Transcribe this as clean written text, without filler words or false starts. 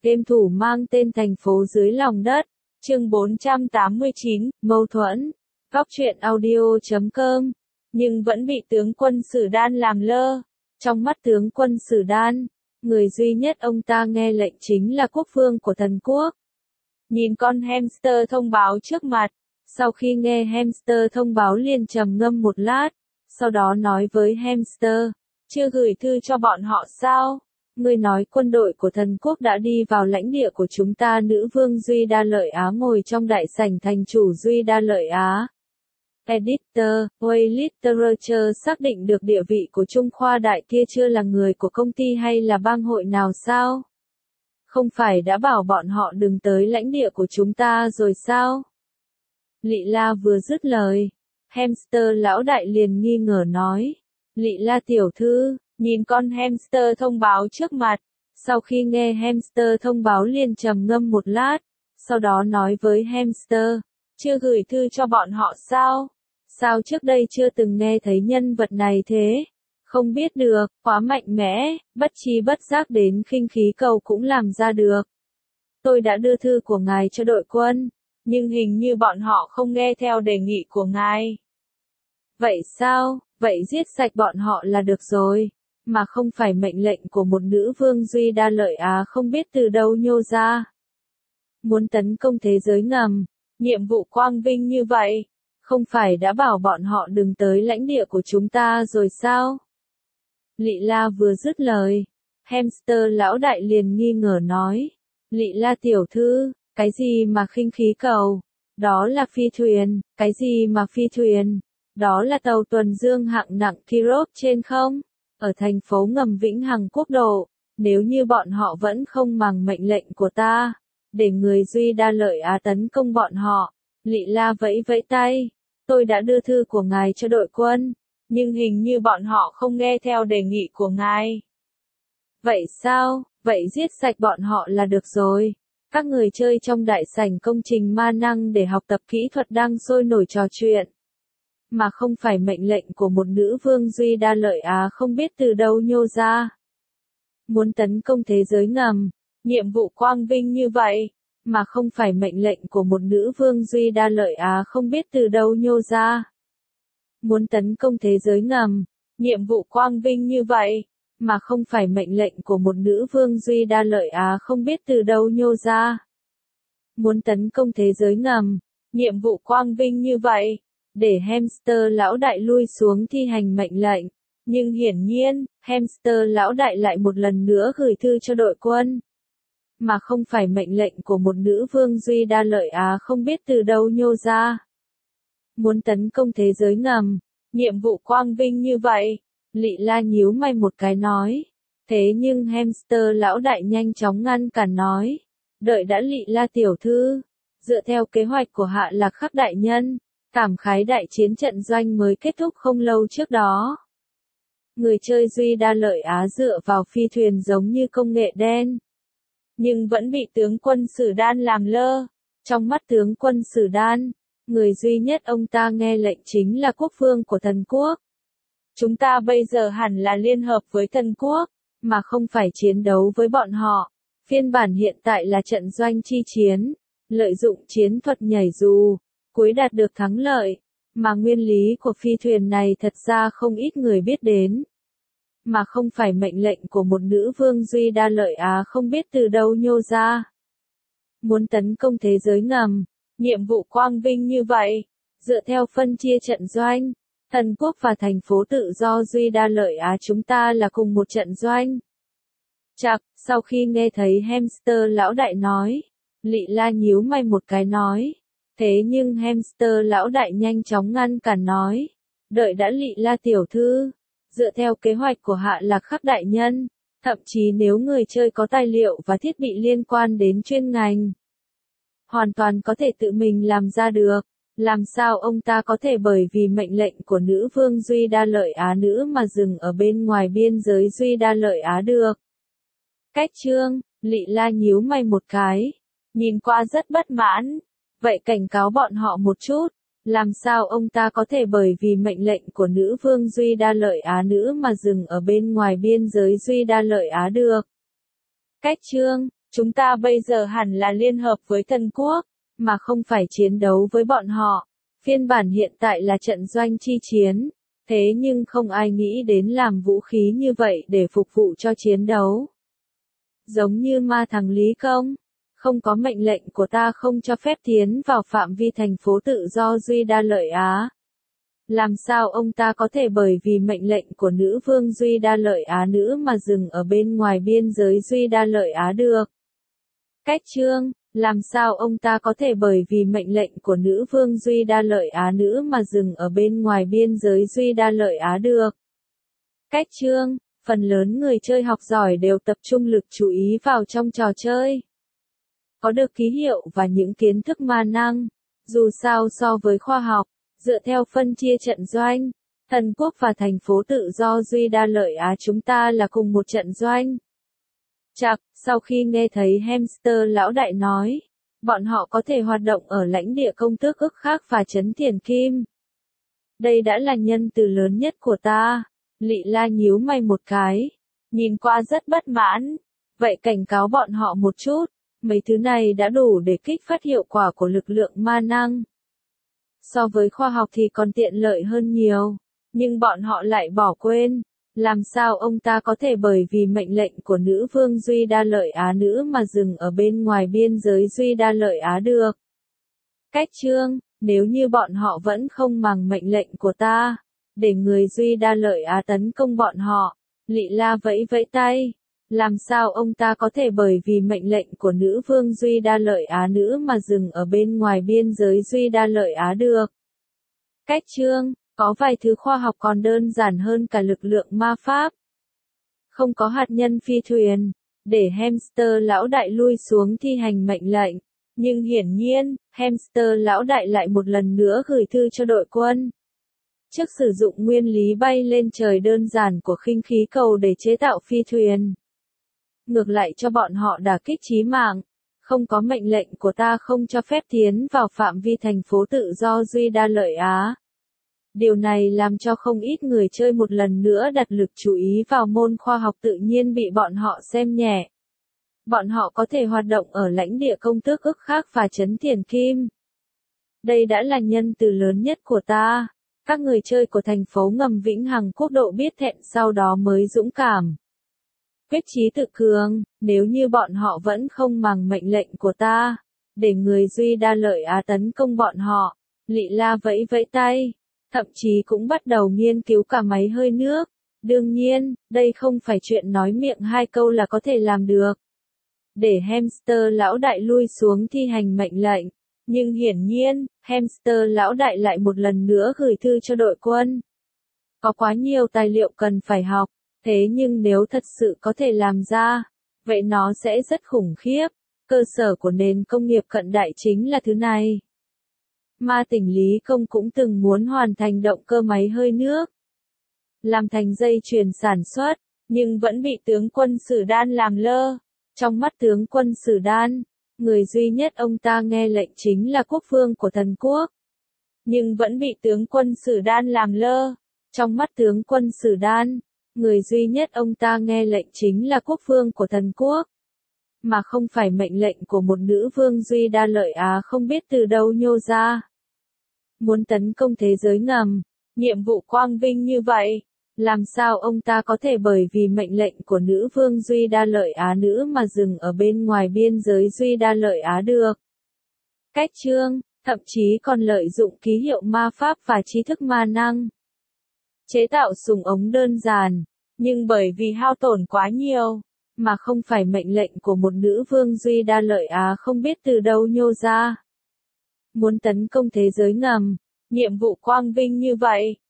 Game thủ mang tên thành phố dưới lòng đất. Chương 489, mâu thuẫn. Góc truyện audio.com. Nhưng vẫn bị tướng quân Sử Đan làm lơ. Trong mắt tướng quân Sử Đan, người duy nhất ông ta nghe lệnh chính là quốc vương của thần quốc. Nhìn con hamster thông báo trước mặt, sau khi nghe hamster thông báo liền trầm ngâm một lát, sau đó nói với hamster, chưa gửi thư cho bọn họ sao? Ngươi nói quân đội của thần quốc đã đi vào lãnh địa của chúng ta. Nữ vương Duy Đa Lợi Á ngồi trong đại sảnh thành chủ Duy Đa Lợi Á. Editor, Way Literature xác định được địa vị của Trung Khoa Đại kia chưa là người của công ty hay là bang hội nào sao? Không phải đã bảo bọn họ đừng tới lãnh địa của chúng ta rồi sao? Lị La vừa dứt lời, hamster lão đại liền nghi ngờ nói. Lị La tiểu thư, nhìn con hamster thông báo trước mặt, sau khi nghe hamster thông báo liền trầm ngâm một lát, sau đó nói với hamster, chưa gửi thư cho bọn họ sao? Sao trước đây chưa từng nghe thấy nhân vật này thế? Không biết được, quá mạnh mẽ, bất tri bất giác đến khinh khí cầu cũng làm ra được. Tôi đã đưa thư của ngài cho đội quân, nhưng hình như bọn họ không nghe theo đề nghị của ngài. Vậy sao? Vậy giết sạch bọn họ là được rồi, mà không phải mệnh lệnh của một nữ vương Duy Đa Lợi Á không biết từ đâu nhô ra. Muốn tấn công thế giới ngầm, nhiệm vụ quang vinh như vậy, không phải đã bảo bọn họ đừng tới lãnh địa của chúng ta rồi sao? Lị La vừa dứt lời, hamster lão đại liền nghi ngờ nói, Lị La tiểu thư, cái gì mà khinh khí cầu? Đó là phi thuyền. Cái gì mà phi thuyền? Đó là tàu tuần dương hạng nặng Kirov trên không? Ở thành phố ngầm Vĩnh Hằng Quốc độ, nếu như bọn họ vẫn không mang mệnh lệnh của ta, để người Duy Đa Lợi Á tấn công bọn họ. Lị La vẫy vẫy tay, tôi đã đưa thư của ngài cho đội quân, nhưng hình như bọn họ không nghe theo đề nghị của ngài. Vậy sao? Vậy giết sạch bọn họ là được rồi. Các người chơi trong đại sảnh công trình ma năng để học tập kỹ thuật đang sôi nổi trò chuyện. Mà không phải mệnh lệnh của một nữ vương Duy Đa Lợi Á không biết từ đâu nhô ra. Muốn tấn công thế giới ngầm, nhiệm vụ quang vinh như vậy, mà không phải mệnh lệnh của một nữ vương Duy Đa Lợi Á không biết từ đâu nhô ra. Muốn tấn công thế giới ngầm, nhiệm vụ quang vinh như vậy, mà không phải mệnh lệnh của một nữ vương Duy Đa Lợi Á không biết từ đâu nhô ra. Muốn tấn công thế giới ngầm, nhiệm vụ quang vinh như vậy, để hamster lão đại lui xuống thi hành mệnh lệnh. Nhưng hiển nhiên, hamster lão đại lại một lần nữa gửi thư cho đội quân. Mà không phải mệnh lệnh của một nữ vương Duy Đa Lợi Á không biết từ đâu nhô ra. Muốn tấn công thế giới ngầm, nhiệm vụ quang vinh như vậy. Lị La nhíu mày một cái nói. Thế nhưng hamster lão đại nhanh chóng ngăn cản nói. Đợi đã Lị La tiểu thư. Dựa theo kế hoạch của Hạ Lạc Khắc đại nhân, cảm khái đại chiến trận doanh mới kết thúc không lâu trước đó. Người chơi Duy Đa Lợi Á dựa vào phi thuyền giống như công nghệ đen. Nhưng vẫn bị tướng quân Sử Đan làm lơ. Trong mắt tướng quân Sử Đan, người duy nhất ông ta nghe lệnh chính là quốc vương của thần quốc. Chúng ta bây giờ hẳn là liên hợp với thần quốc, mà không phải chiến đấu với bọn họ. Phiên bản hiện tại là trận doanh chi chiến, lợi dụng chiến thuật nhảy dù, cuối đạt được thắng lợi, mà nguyên lý của phi thuyền này thật ra không ít người biết đến. Mà không phải mệnh lệnh của một nữ vương Duy Đa Lợi Á không biết từ đâu nhô ra. Muốn tấn công thế giới ngầm, nhiệm vụ quang vinh như vậy, dựa theo phân chia trận doanh. Thần quốc và thành phố tự do Duy Đa Lợi Á chúng ta là cùng một trận doanh. Chạc, sau khi nghe thấy hamster lão đại nói, Lị La nhíu mày một cái nói. Thế nhưng hamster lão đại nhanh chóng ngăn cản nói. Đợi đã Lị La tiểu thư. Dựa theo kế hoạch của Hạ Lạc Khắc đại nhân, thậm chí nếu người chơi có tài liệu và thiết bị liên quan đến chuyên ngành, hoàn toàn có thể tự mình làm ra được. Làm sao ông ta có thể bởi vì mệnh lệnh của nữ vương Duy Đa Lợi Á nữ mà dừng ở bên ngoài biên giới Duy Đa Lợi Á được? Cách chương, Lị La nhíu mày một cái, nhìn qua rất bất mãn. Vậy cảnh cáo bọn họ một chút, làm sao ông ta có thể bởi vì mệnh lệnh của nữ vương Duy Đa Lợi Á nữ mà dừng ở bên ngoài biên giới Duy Đa Lợi Á được? Cách chương, Chúng ta bây giờ hẳn là liên hợp với thần quốc, mà không phải chiến đấu với bọn họ. Phiên bản hiện tại là trận doanh chi chiến, thế nhưng không ai nghĩ đến làm vũ khí như vậy để phục vụ cho chiến đấu. Giống như ma thằng Lý Công, không có mệnh lệnh của ta không cho phép tiến vào phạm vi thành phố tự do Duy Đa Lợi Á. Làm sao ông ta có thể bởi vì mệnh lệnh của nữ vương Duy Đa Lợi Á nữ mà dừng ở bên ngoài biên giới Duy Đa Lợi Á được? Cách chương, làm sao ông ta có thể bởi vì mệnh lệnh của nữ vương Duy Đa Lợi Á nữ mà dừng ở bên ngoài biên giới Duy Đa Lợi Á được? Cách chương, phần lớn người chơi học giỏi đều tập trung lực chú ý vào trong trò chơi. Có được ký hiệu và những kiến thức ma năng. Dù sao so với khoa học, dựa theo phân chia trận doanh, thần quốc và thành phố tự do Duy Đa Lợi Á chúng ta là cùng một trận doanh. Chạc, sau khi nghe thấy hamster lão đại nói, bọn họ có thể hoạt động ở lãnh địa công tước ức khác và trấn Tiền Kim. Đây đã là nhân từ lớn nhất của ta. Lị La nhíu mày một cái, nhìn qua rất bất mãn. Vậy cảnh cáo bọn họ một chút, mấy thứ này đã đủ để kích phát hiệu quả của lực lượng ma năng. So với khoa học thì còn tiện lợi hơn nhiều, nhưng bọn họ lại bỏ quên. Làm sao ông ta có thể bởi vì mệnh lệnh của nữ vương Duy Đa Lợi Á nữ mà dừng ở bên ngoài biên giới Duy Đa Lợi Á được? Cách chương, nếu như bọn họ vẫn không màng mệnh lệnh của ta, để người Duy Đa Lợi Á tấn công bọn họ, Lị La vẫy vẫy tay. Làm sao ông ta có thể bởi vì mệnh lệnh của nữ vương Duy Đa Lợi Á nữ mà dừng ở bên ngoài biên giới Duy Đa Lợi Á được? Cách chương, có vài thứ khoa học còn đơn giản hơn cả lực lượng ma pháp. Không có hạt nhân phi thuyền, để hamster lão đại lui xuống thi hành mệnh lệnh. Nhưng hiển nhiên, hamster lão đại lại một lần nữa gửi thư cho đội quân. Trước sử dụng nguyên lý bay lên trời đơn giản của khinh khí cầu để chế tạo phi thuyền. Ngược lại cho bọn họ đả kích chí mạng. Không có mệnh lệnh của ta không cho phép tiến vào phạm vi thành phố tự do Duy Đa Lợi Á. Điều này làm cho không ít người chơi một lần nữa đặt lực chú ý vào môn khoa học tự nhiên bị bọn họ xem nhẹ. Bọn họ có thể hoạt động ở lãnh địa công tước ức khác và trấn Tiền Kim. Đây đã là nhân từ lớn nhất của ta. Các người chơi của thành phố ngầm Vĩnh Hằng Quốc độ biết thẹn sau đó mới dũng cảm. Quyết chí tự cường, nếu như bọn họ vẫn không màng mệnh lệnh của ta, để người Duy Đa Lợi Á tấn công bọn họ, Lị La vẫy vẫy tay, thậm chí cũng bắt đầu nghiên cứu cả máy hơi nước. Đương nhiên, đây không phải chuyện nói miệng hai câu là có thể làm được. Để hamster lão đại lui xuống thi hành mệnh lệnh. Nhưng hiển nhiên, hamster lão đại lại một lần nữa gửi thư cho đội quân. Có quá nhiều tài liệu cần phải học, thế nhưng nếu thật sự có thể làm ra, vậy nó sẽ rất khủng khiếp. Cơ sở của nền công nghiệp cận đại chính là thứ này. Ma Tỉnh Lý Công cũng từng muốn hoàn thành động cơ máy hơi nước, làm thành dây chuyền sản xuất, nhưng vẫn bị tướng quân Sử Đan làm lơ. Trong mắt tướng quân Sử Đan, người duy nhất ông ta nghe lệnh chính là quốc vương của thần quốc. Nhưng vẫn bị tướng quân Sử Đan làm lơ. Trong mắt tướng quân Sử Đan, người duy nhất ông ta nghe lệnh chính là quốc vương của thần quốc. Mà không phải mệnh lệnh của một nữ vương Duy Đa Lợi Á không biết từ đâu nhô ra. Muốn tấn công thế giới ngầm, nhiệm vụ quang vinh như vậy. Làm sao ông ta có thể bởi vì mệnh lệnh của nữ vương Duy Đa Lợi Á nữ mà dừng ở bên ngoài biên giới Duy Đa Lợi Á được? Cách chương, thậm chí còn lợi dụng ký hiệu ma pháp và trí thức ma năng. Chế tạo súng ống đơn giản, nhưng bởi vì hao tổn quá nhiều, mà không phải mệnh lệnh của một nữ vương Duy Đa Lợi Á không biết từ đâu nhô ra. Muốn tấn công thế giới ngầm, nhiệm vụ quang vinh như vậy.